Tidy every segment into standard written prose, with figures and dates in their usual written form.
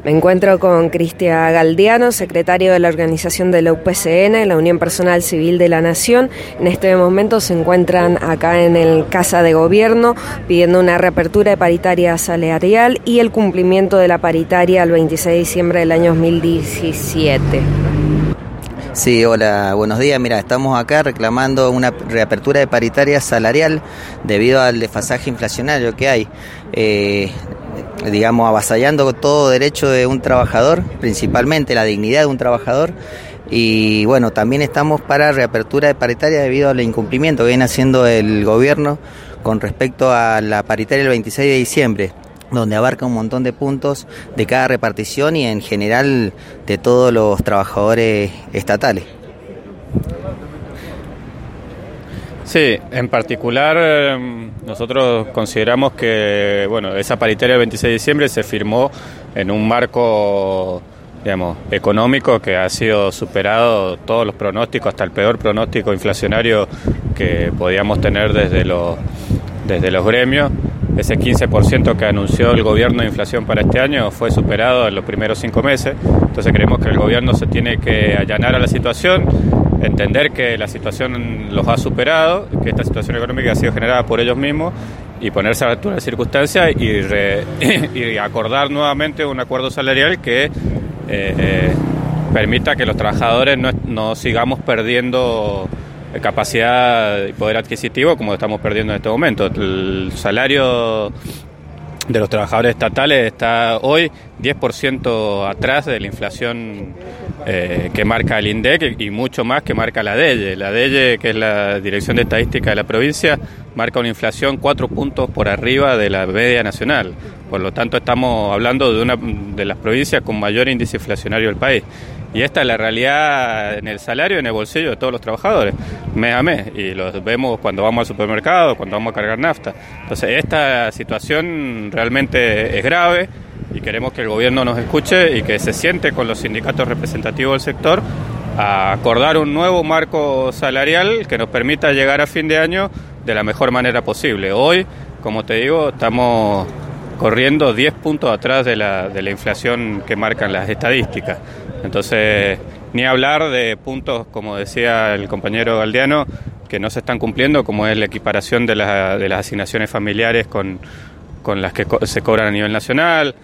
Me encuentro con Cristian Galdiano, secretario de la organización de la UPCN, la Unión Personal Civil de la Nación. En este momento se encuentran acá en el Casa de Gobierno pidiendo una reapertura de paritaria salarial y el cumplimiento de la paritaria el 26 de diciembre del año 2017. Sí, hola, buenos días. Mira, estamos acá reclamando una reapertura de paritaria salarial debido al desfasaje inflacionario que hay. Avasallando todo derecho de un trabajador, principalmente la dignidad de un trabajador. Y bueno, también estamos para reapertura de paritaria debido al incumplimiento que viene haciendo el gobierno con respecto a la paritaria del 26 de diciembre, donde abarca un montón de puntos de cada repartición y en general de todos los trabajadores estatales. Sí, en particular nosotros consideramos que esa paritaria del 26 de diciembre se firmó en un marco económico que ha sido superado todos los pronósticos, hasta el peor pronóstico inflacionario que podíamos tener desde los gremios. Ese 15% que anunció el gobierno de inflación para este año fue superado en los primeros 5 meses. Entonces creemos que el gobierno se tiene que allanar a la situación, entender que la situación los ha superado, que esta situación económica ha sido generada por ellos mismos y ponerse a la altura de circunstancias y acordar nuevamente un acuerdo salarial que permita que los trabajadores no sigamos perdiendo capacidad y poder adquisitivo como estamos perdiendo en este momento. El salario de los trabajadores estatales está hoy 10% atrás de la inflación que marca el INDEC y mucho más que marca la DELE. La DELE, que es la Dirección de Estadística de la provincia, marca una inflación 4 puntos por arriba de la media nacional. Por lo tanto, estamos hablando de una de las provincias con mayor índice inflacionario del país. Y esta es la realidad en el salario y en el bolsillo de todos los trabajadores, mes a mes. Y los vemos cuando vamos al supermercado, cuando vamos a cargar nafta. Entonces, esta situación realmente es grave y queremos que el gobierno nos escuche y que se siente con los sindicatos representativos del sector a acordar un nuevo marco salarial que nos permita llegar a fin de año de la mejor manera posible. Hoy, como te digo, estamos corriendo 10 puntos atrás de la inflación que marcan las estadísticas. Entonces, ni hablar de puntos, como decía el compañero Galdiano, que no se están cumpliendo, como es la equiparación de las asignaciones familiares con las que se cobran a nivel nacional,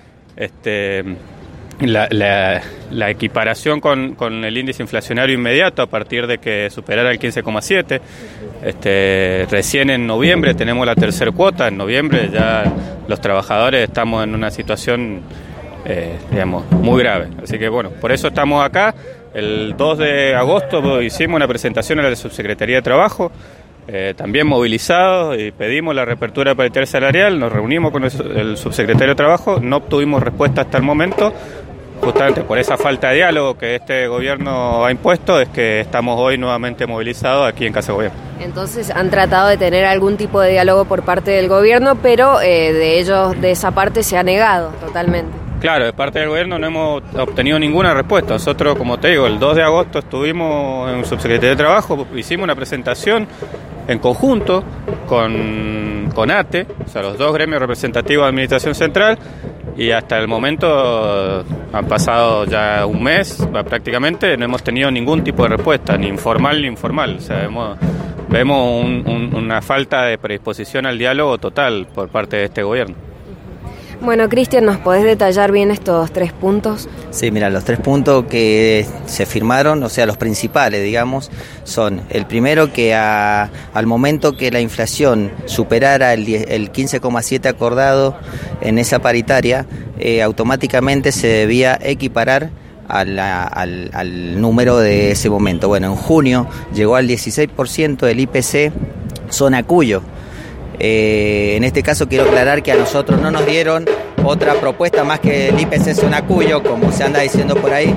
la equiparación con el índice inflacionario inmediato a partir de que superara el 15,7. Recién en noviembre tenemos la tercera cuota. En noviembre ya los trabajadores estamos en una situación muy grave. Así que por eso estamos acá. El 2 de agosto hicimos una presentación a la Subsecretaría de Trabajo, también movilizados, y pedimos la reapertura paritaria salarial. Nos reunimos con el Subsecretario de Trabajo, no obtuvimos respuesta hasta el momento. Justamente por esa falta de diálogo que este gobierno ha impuesto es que estamos hoy nuevamente movilizados aquí en Casa de Gobierno. Entonces han tratado de tener algún tipo de diálogo por parte del gobierno, pero de esa parte se ha negado totalmente. Claro, de parte del gobierno no hemos obtenido ninguna respuesta. Nosotros, como te digo, el 2 de agosto estuvimos en el Subsecretaría de Trabajo, hicimos una presentación en conjunto con ATE, o sea, los dos gremios representativos de Administración Central, y hasta el momento han pasado ya un mes prácticamente, no hemos tenido ningún tipo de respuesta, ni informal ni informal. O sea, vemos una falta de predisposición al diálogo total por parte de este gobierno. Bueno, Cristian, ¿nos podés detallar bien estos 3 puntos? Sí, mira, los 3 puntos que se firmaron, o sea, los principales, digamos, son el primero, que al momento que la inflación superara el 15,7 acordado en esa paritaria, automáticamente se debía equiparar al número de ese momento. Bueno, en junio llegó al 16% del IPC zona Cuyo. En este caso quiero aclarar que a nosotros no nos dieron otra propuesta más que el IPC zona Cuyo, como se anda diciendo por ahí,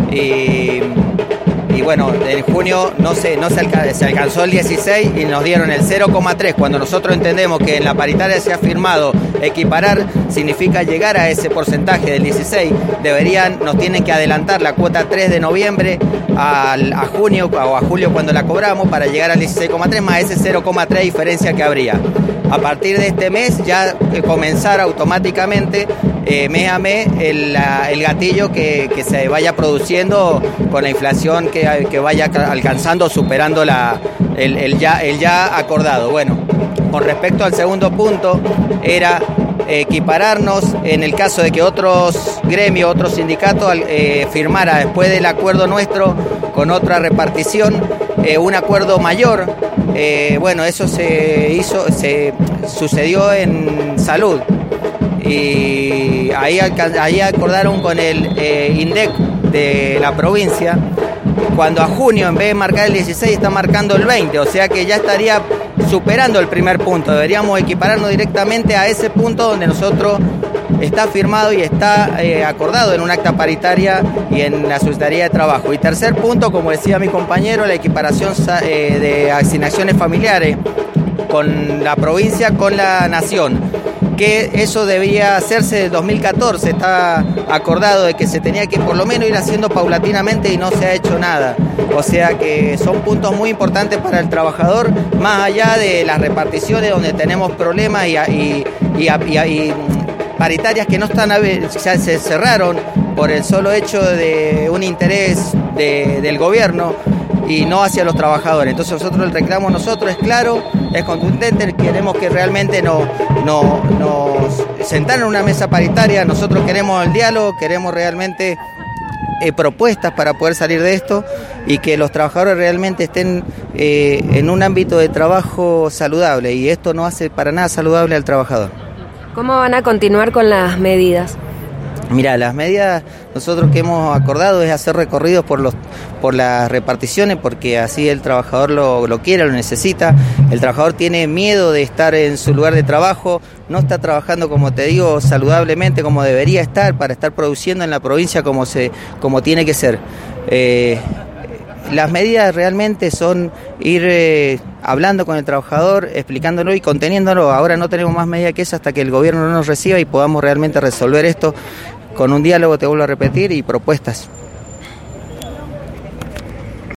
y bueno, en junio se alcanzó el 16 y nos dieron el 0,3, cuando nosotros entendemos que en la paritaria se ha firmado equiparar significa llegar a ese porcentaje del 16, nos tienen que adelantar la cuota 3 de noviembre a junio o a julio cuando la cobramos para llegar al 16,3 más ese 0,3 diferencia que habría. A partir de este mes ya comenzar automáticamente mes a mes el gatillo que se vaya produciendo con la inflación que vaya alcanzando, superando el ya acordado. Bueno, con respecto al segundo punto, era equipararnos en el caso de que otros gremios, otros sindicatos firmara después del acuerdo nuestro con otra repartición un acuerdo mayor. Bueno, eso sucedió en salud y ahí acordaron con el INDEC de la provincia, cuando a junio en vez de marcar el 16 está marcando el 20, o sea que ya estaría superando el primer punto. Deberíamos equipararnos directamente a ese punto donde nosotros está firmado y está acordado en un acta paritaria y en la Secretaría de Trabajo. Y tercer punto, como decía mi compañero, la equiparación de asignaciones familiares con la provincia, con la nación, que eso debía hacerse desde 2014, está acordado de que se tenía que por lo menos ir haciendo paulatinamente y no se ha hecho nada. O sea que son puntos muy importantes para el trabajador, más allá de las reparticiones donde tenemos problemas y paritarias que no están, ya se cerraron por el solo hecho de un interés del gobierno y no hacia los trabajadores. Entonces nosotros el reclamo es claro, es contundente, queremos que realmente nos sentar en una mesa paritaria, nosotros queremos el diálogo, queremos realmente propuestas para poder salir de esto y que los trabajadores realmente estén en un ámbito de trabajo saludable, y esto no hace para nada saludable al trabajador. ¿Cómo van a continuar con las medidas? Mira, las medidas nosotros que hemos acordado es hacer recorridos por las reparticiones, porque así el trabajador lo quiere, lo necesita. El trabajador tiene miedo de estar en su lugar de trabajo, no está trabajando, como te digo, saludablemente como debería estar, para estar produciendo en la provincia como tiene que ser. Las medidas realmente son ir hablando con el trabajador, explicándolo y conteniéndolo. Ahora no tenemos más medida que eso hasta que el gobierno no nos reciba y podamos realmente resolver esto con un diálogo, te vuelvo a repetir, y propuestas.